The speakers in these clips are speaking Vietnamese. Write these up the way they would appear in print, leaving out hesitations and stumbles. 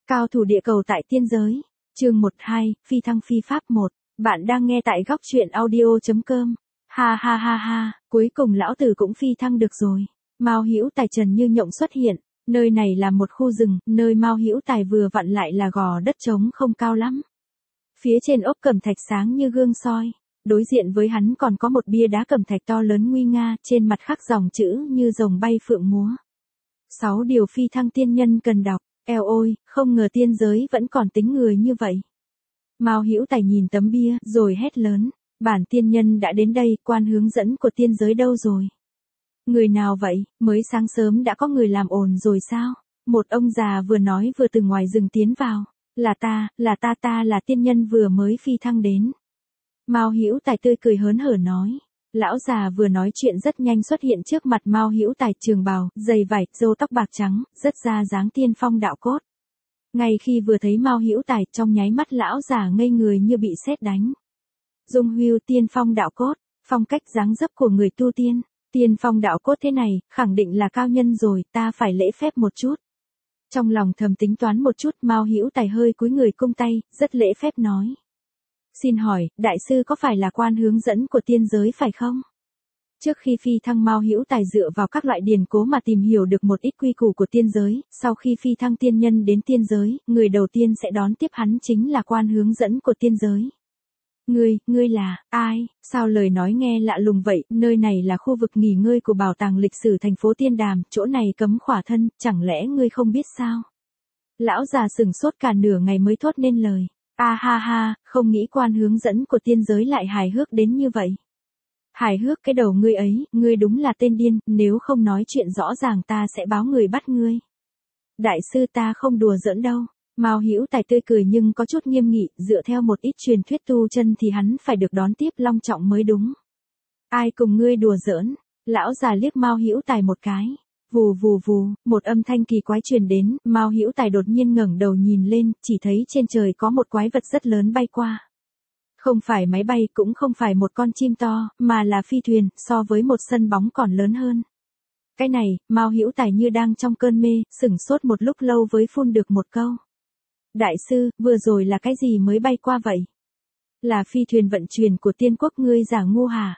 Cao thủ địa cầu tại tiên giới. Chương 12, phi thăng phi pháp 1. Bạn đang nghe tại góc truyện audio.com. Ha ha ha ha, cuối cùng lão tử cũng phi thăng được rồi. Mao Hữu Tài trần như nhộng xuất hiện, nơi này là một khu rừng, nơi Mao Hữu Tài vừa vặn lại là gò đất trống không cao lắm. Phía trên ốc cẩm thạch sáng như gương soi, đối diện với hắn còn có một bia đá cẩm thạch to lớn nguy nga, trên mặt khắc dòng chữ như rồng bay phượng múa. 6 điều phi thăng tiên nhân cần đọc. Eo ôi, không ngờ tiên giới vẫn còn tính người như vậy. Mao Hữu Tài nhìn tấm bia, rồi hét lớn, bản tiên nhân đã đến đây, quan hướng dẫn của tiên giới đâu rồi? Người nào vậy, mới sáng sớm đã có người làm ồn rồi sao? Một ông già vừa nói vừa từ ngoài rừng tiến vào, là ta là tiên nhân vừa mới phi thăng đến. Mao Hữu Tài tươi cười hớn hở nói. Lão già vừa nói chuyện rất nhanh xuất hiện trước mặt Mao Hữu Tài, trường bào, giày vải, râu tóc bạc trắng, rất ra dáng tiên phong đạo cốt. Ngay khi vừa thấy Mao Hữu Tài, trong nháy mắt lão già ngây người như bị sét đánh. Dung Hưu tiên phong đạo cốt, phong cách dáng dấp của người tu tiên, tiên phong đạo cốt thế này, khẳng định là cao nhân rồi, ta phải lễ phép một chút. Trong lòng thầm tính toán một chút, Mao Hữu Tài hơi cúi người cung tay, rất lễ phép nói. Xin hỏi, đại sư có phải là quan hướng dẫn của tiên giới phải không? Trước khi phi thăng, Mao Hữu Tài dựa vào các loại điển cố mà tìm hiểu được một ít quy củ của tiên giới, sau khi phi thăng tiên nhân đến tiên giới, người đầu tiên sẽ đón tiếp hắn chính là quan hướng dẫn của tiên giới. Ngươi là, ai, sao lời nói nghe lạ lùng vậy, nơi này là khu vực nghỉ ngơi của bảo tàng lịch sử thành phố Tiên Đàm, chỗ này cấm khỏa thân, chẳng lẽ ngươi không biết sao? Lão già sửng sốt cả nửa ngày mới thốt nên lời. A ha ha, không nghĩ quan hướng dẫn của tiên giới lại hài hước đến như vậy. Hài hước cái đầu ngươi ấy, ngươi đúng là tên điên, nếu không nói chuyện rõ ràng ta sẽ báo người bắt ngươi. Đại sư ta không đùa giỡn đâu. Mao Hữu Tài tươi cười nhưng có chút nghiêm nghị, dựa theo một ít truyền thuyết tu chân thì hắn phải được đón tiếp long trọng mới đúng. Ai cùng ngươi đùa giỡn? Lão già liếc Mao Hữu Tài một cái. Vù vù vù, một âm thanh kỳ quái truyền đến, Mao Hữu Tài đột nhiên ngẩng đầu nhìn lên, chỉ thấy trên trời có một quái vật rất lớn bay qua. Không phải máy bay, cũng không phải một con chim to, mà là phi thuyền, so với một sân bóng còn lớn hơn. Cái này, Mao Hữu Tài như đang trong cơn mê, sửng sốt một lúc lâu với phun được một câu. Đại sư, vừa rồi là cái gì mới bay qua vậy? Là phi thuyền vận chuyển của tiên quốc ngươi giả ngu hả?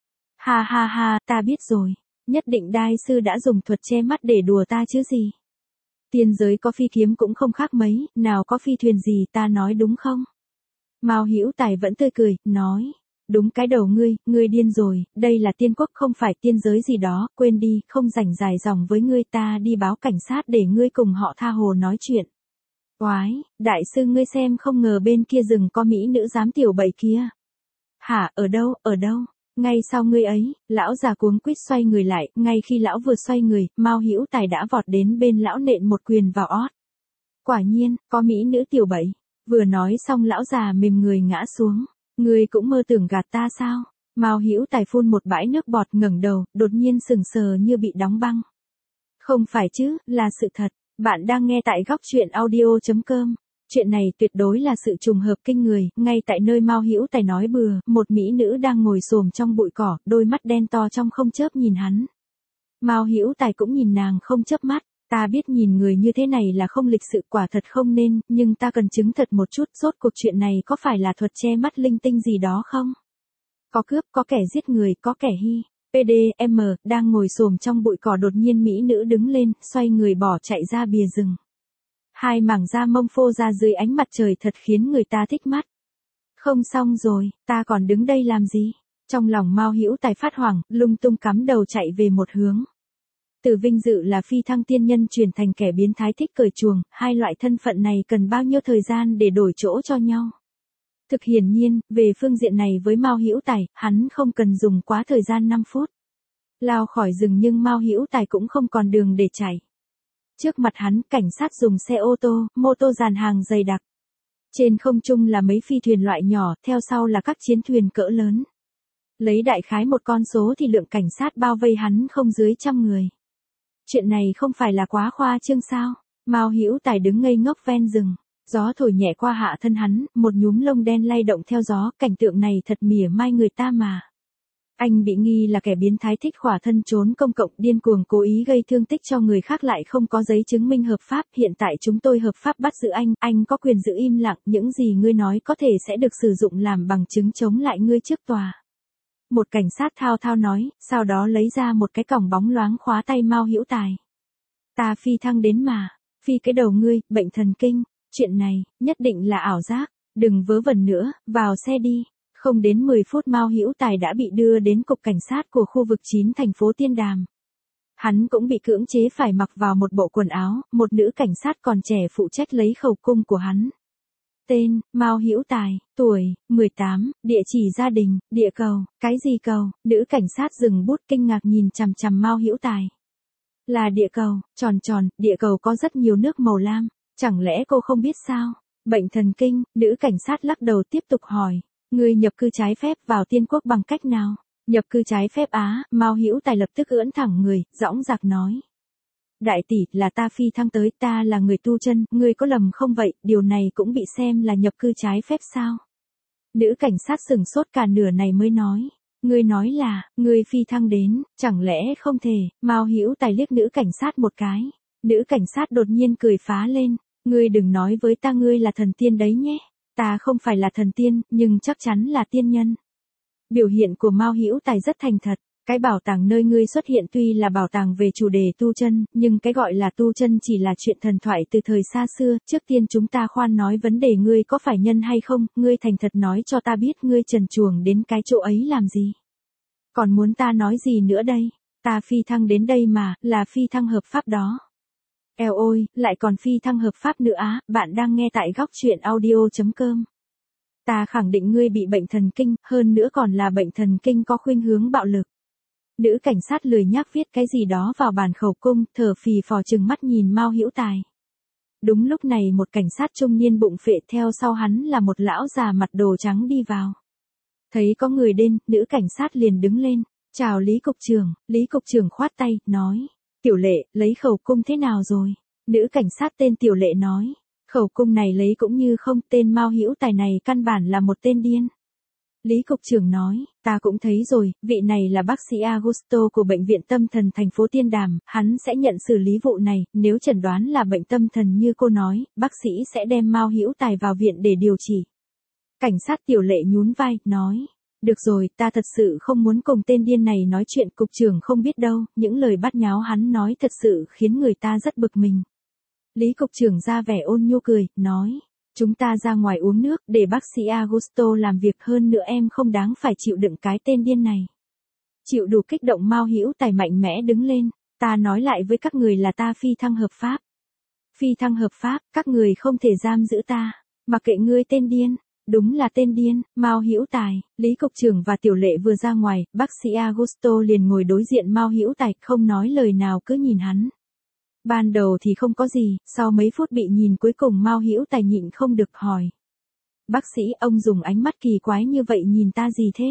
Ha ha ha, ta biết rồi. Nhất định đại sư đã dùng thuật che mắt để đùa ta chứ gì. Tiên giới có phi kiếm cũng không khác mấy, nào có phi thuyền gì, ta nói đúng không? Mao Hữu Tài vẫn tươi cười, nói. Đúng cái đầu ngươi điên rồi, đây là tiên quốc không phải tiên giới gì đó, quên đi, không rảnh dài dòng với ngươi, ta đi báo cảnh sát để ngươi cùng họ tha hồ nói chuyện. Oái, đại sư ngươi xem, không ngờ bên kia rừng có mỹ nữ giám tiểu bậy kia. Hả, ở đâu? Ngay sau ngươi ấy, lão già cuống quýt xoay người lại, ngay khi lão vừa xoay người, Mao Hữu Tài đã vọt đến bên lão nện một quyền vào ót. Quả nhiên, có mỹ nữ tiểu bậy. Vừa nói xong lão già mềm người ngã xuống. Ngươi cũng mơ tưởng gạt ta sao? Mao Hữu Tài phun một bãi nước bọt, ngẩng đầu, đột nhiên sững sờ như bị đóng băng. Không phải chứ, là sự thật. Bạn đang nghe tại góc truyện audio.com. Chuyện này tuyệt đối là sự trùng hợp kinh người, ngay tại nơi Mao Hữu Tài nói bừa, một mỹ nữ đang ngồi xổm trong bụi cỏ, đôi mắt đen to trong không chớp nhìn hắn. Mao Hữu Tài cũng nhìn nàng không chớp mắt, ta biết nhìn người như thế này là không lịch sự, quả thật không nên, nhưng ta cần chứng thật một chút, rốt cuộc chuyện này có phải là thuật che mắt linh tinh gì đó không? Có cướp, có kẻ giết người, có kẻ PDM, đang ngồi xổm trong bụi cỏ, đột nhiên mỹ nữ đứng lên, xoay người bỏ chạy ra bìa rừng. Hai mảng da mông phô ra dưới ánh mặt trời thật khiến người ta thích mắt. Không xong rồi, ta còn đứng đây làm gì? Trong lòng Mao Hữu Tài phát hoảng, lung tung cắm đầu chạy về một hướng. Từ vinh dự là phi thăng tiên nhân chuyển thành kẻ biến thái thích cởi chuồng, hai loại thân phận này cần bao nhiêu thời gian để đổi chỗ cho nhau? Thực hiển nhiên, về phương diện này với Mao Hữu Tài, hắn không cần dùng quá thời gian 5 phút. Lao khỏi rừng nhưng Mao Hữu Tài cũng không còn đường để chạy. Trước mặt hắn, cảnh sát dùng xe ô tô, mô tô dàn hàng dày đặc. Trên không trung là mấy phi thuyền loại nhỏ, theo sau là các chiến thuyền cỡ lớn. Lấy đại khái một con số thì lượng cảnh sát bao vây hắn không dưới 100 người. Chuyện này không phải là quá khoa trương sao? Mao Hữu Tài đứng ngây ngốc ven rừng. Gió thổi nhẹ qua hạ thân hắn, một nhúm lông đen lay động theo gió, cảnh tượng này thật mỉa mai người ta mà. Anh bị nghi là kẻ biến thái thích khỏa thân trốn công cộng, điên cuồng cố ý gây thương tích cho người khác lại không có giấy chứng minh hợp pháp. Hiện tại chúng tôi hợp pháp bắt giữ anh có quyền giữ im lặng, những gì ngươi nói có thể sẽ được sử dụng làm bằng chứng chống lại ngươi trước tòa. Một cảnh sát thao thao nói, sau đó lấy ra một cái còng bóng loáng khóa tay Mao Hữu Tài. Ta phi thăng đến mà, phi cái đầu ngươi, bệnh thần kinh, chuyện này, nhất định là ảo giác, đừng vớ vẩn nữa, vào xe đi. Không đến 10 phút Mao Hữu Tài đã bị đưa đến cục cảnh sát của khu vực 9 thành phố Tiên Đàm. Hắn cũng bị cưỡng chế phải mặc vào một bộ quần áo, một nữ cảnh sát còn trẻ phụ trách lấy khẩu cung của hắn. Tên, Mao Hữu Tài, tuổi, 18, địa chỉ gia đình, địa cầu, cái gì cầu, nữ cảnh sát dừng bút kinh ngạc nhìn chằm chằm Mao Hữu Tài. Là địa cầu, tròn, địa cầu có rất nhiều nước màu lam, chẳng lẽ cô không biết sao? Bệnh thần kinh, nữ cảnh sát lắc đầu tiếp tục hỏi. Ngươi nhập cư trái phép vào Tiên Quốc bằng cách nào? Nhập cư trái phép á, Mao Hữu Tài lập tức ưỡn thẳng người, dõng dạc nói. Đại tỷ, là ta phi thăng tới, ta là người tu chân, ngươi có lầm không vậy, điều này cũng bị xem là nhập cư trái phép sao? Nữ cảnh sát sừng sốt cả nửa này mới nói. Ngươi nói là, ngươi phi thăng đến, chẳng lẽ không thể? Mao Hữu Tài liếc nữ cảnh sát một cái. Nữ cảnh sát đột nhiên cười phá lên. Ngươi đừng nói với ta ngươi là thần tiên đấy nhé. Ta không phải là thần tiên, nhưng chắc chắn là tiên nhân. Biểu hiện của Mao Hữu Tài rất thành thật. Cái bảo tàng nơi ngươi xuất hiện tuy là bảo tàng về chủ đề tu chân, nhưng cái gọi là tu chân chỉ là chuyện thần thoại từ thời xa xưa. Trước tiên chúng ta khoan nói vấn đề ngươi có phải nhân hay không, ngươi thành thật nói cho ta biết ngươi trần truồng đến cái chỗ ấy làm gì. Còn muốn ta nói gì nữa đây? Ta phi thăng đến đây mà, là phi thăng hợp pháp đó. Eo ôi, lại còn phi thăng hợp pháp nữa á, bạn đang nghe tại góc truyện audio.com. Ta khẳng định ngươi bị bệnh thần kinh, hơn nữa còn là bệnh thần kinh có khuynh hướng bạo lực. Nữ cảnh sát lười nhác viết cái gì đó vào bản khẩu cung, thở phì phò trừng mắt nhìn Mao Hữu Tài. Đúng lúc này một cảnh sát trung niên bụng phệ theo sau hắn là một lão già mặt đồ trắng đi vào. Thấy có người đến, nữ cảnh sát liền đứng lên. Chào Lý cục trưởng khoát tay, nói. Tiểu Lệ, lấy khẩu cung thế nào rồi? Nữ cảnh sát tên Tiểu Lệ nói. Khẩu cung này lấy cũng như không, tên Mao Hữu Tài này căn bản là một tên điên. Lý cục trưởng nói, ta cũng thấy rồi, vị này là bác sĩ Augusto của bệnh viện tâm thần thành phố Tiên Đàm, hắn sẽ nhận xử lý vụ này, nếu chẩn đoán là bệnh tâm thần như cô nói, bác sĩ sẽ đem Mao Hữu Tài vào viện để điều trị. Cảnh sát Tiểu Lệ nhún vai, nói. Được rồi, ta thật sự không muốn cùng tên điên này nói chuyện, cục trưởng không biết đâu, những lời bát nháo hắn nói thật sự khiến người ta rất bực mình. Lý cục trưởng ra vẻ ôn nhu cười, nói, chúng ta ra ngoài uống nước, để bác sĩ Augusto làm việc, hơn nữa em không đáng phải chịu đựng cái tên điên này. Chịu đủ kích động Mao Hữu Tài mạnh mẽ đứng lên, ta nói lại với các người là ta phi thăng hợp pháp. Phi thăng hợp pháp, các người không thể giam giữ ta, mặc kệ ngươi tên điên. Đúng là tên điên, Mao Hữu Tài, Lý cục trưởng và Tiểu Lệ vừa ra ngoài, bác sĩ Augusto liền ngồi đối diện Mao Hữu Tài, không nói lời nào cứ nhìn hắn. Ban đầu thì không có gì, sau mấy phút bị nhìn cuối cùng Mao Hữu Tài nhịn không được hỏi. Bác sĩ, ông dùng ánh mắt kỳ quái như vậy nhìn ta gì thế?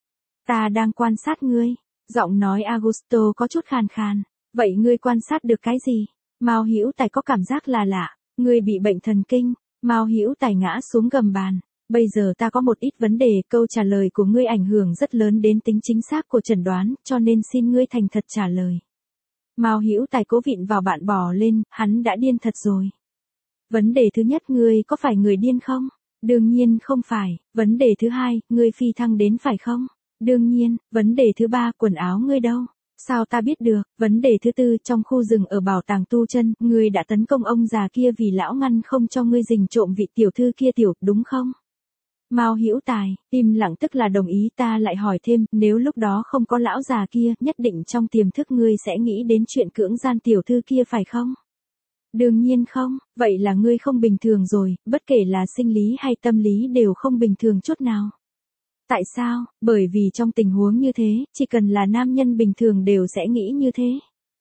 Ta đang quan sát ngươi. Giọng nói Augusto có chút khàn khàn. Vậy ngươi quan sát được cái gì? Mao Hữu Tài có cảm giác là lạ. Ngươi bị bệnh thần kinh. Mao Hữu Tài ngã xuống gầm bàn. Bây giờ ta có một ít vấn đề, câu trả lời của ngươi ảnh hưởng rất lớn đến tính chính xác của chẩn đoán, cho nên xin ngươi thành thật trả lời. Mao Hữu Tài cố vịn vào bạn bò lên, hắn đã điên thật rồi. Vấn đề thứ nhất, ngươi có phải người điên không? Đương nhiên không phải. Vấn đề thứ hai, ngươi phi thăng đến phải không? Đương nhiên. Vấn đề thứ ba, quần áo ngươi đâu? Sao ta biết được? Vấn đề thứ tư, trong khu rừng ở bảo tàng tu chân, ngươi đã tấn công ông già kia vì lão ngăn không cho ngươi rình trộm vị tiểu thư kia đúng không? Mao Hữu Tài, im lặng tức là đồng ý. Ta lại hỏi thêm, nếu lúc đó không có lão già kia, nhất định trong tiềm thức ngươi sẽ nghĩ đến chuyện cưỡng gian tiểu thư kia phải không? Đương nhiên không, vậy là ngươi không bình thường rồi, bất kể là sinh lý hay tâm lý đều không bình thường chút nào. Tại sao? Bởi vì trong tình huống như thế, chỉ cần là nam nhân bình thường đều sẽ nghĩ như thế.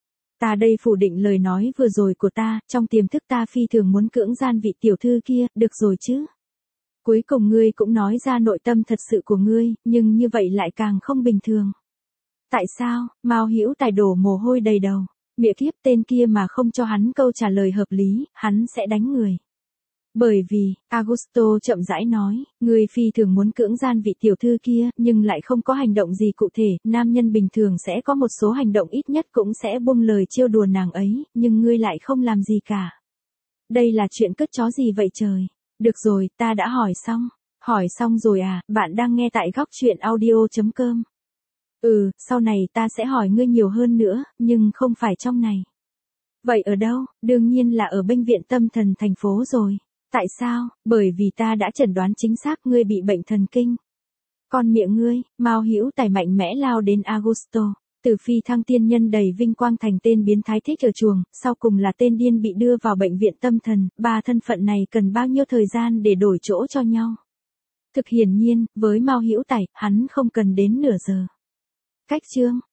Ta đây phủ định lời nói vừa rồi của ta, trong tiềm thức ta phi thường muốn cưỡng gian vị tiểu thư kia, được rồi chứ? Cuối cùng ngươi cũng nói ra nội tâm thật sự của ngươi, nhưng như vậy lại càng không bình thường. Tại sao? Mao Hữu Tài đổ mồ hôi đầy đầu. Mẹ kiếp, tên kia mà không cho hắn câu trả lời hợp lý, hắn sẽ đánh người. Bởi vì, Augusto chậm rãi nói, người phi thường muốn cưỡng gian vị tiểu thư kia, nhưng lại không có hành động gì cụ thể, nam nhân bình thường sẽ có một số hành động ít nhất cũng sẽ buông lời trêu đùa nàng ấy, nhưng ngươi lại không làm gì cả. Đây là chuyện cất chó gì vậy trời? Được rồi, ta đã hỏi xong. Hỏi xong rồi à, bạn đang nghe tại góc chuyện audio.com. Sau này ta sẽ hỏi ngươi nhiều hơn nữa, nhưng không phải trong này. Vậy ở đâu? Đương nhiên là ở bệnh viện tâm thần thành phố rồi. Tại sao? Bởi vì ta đã chẩn đoán chính xác ngươi bị bệnh thần kinh. Con miệng ngươi, Mao Hữu Tài mạnh mẽ lao đến Augusto. Từ phi thăng tiên nhân đầy vinh quang thành tên biến thái thích ở chuồng, sau cùng là tên điên bị đưa vào bệnh viện tâm thần, ba thân phận này cần bao nhiêu thời gian để đổi chỗ cho nhau. Thực hiển nhiên, với Mao Hữu Tài, hắn không cần đến nửa giờ. Cách chương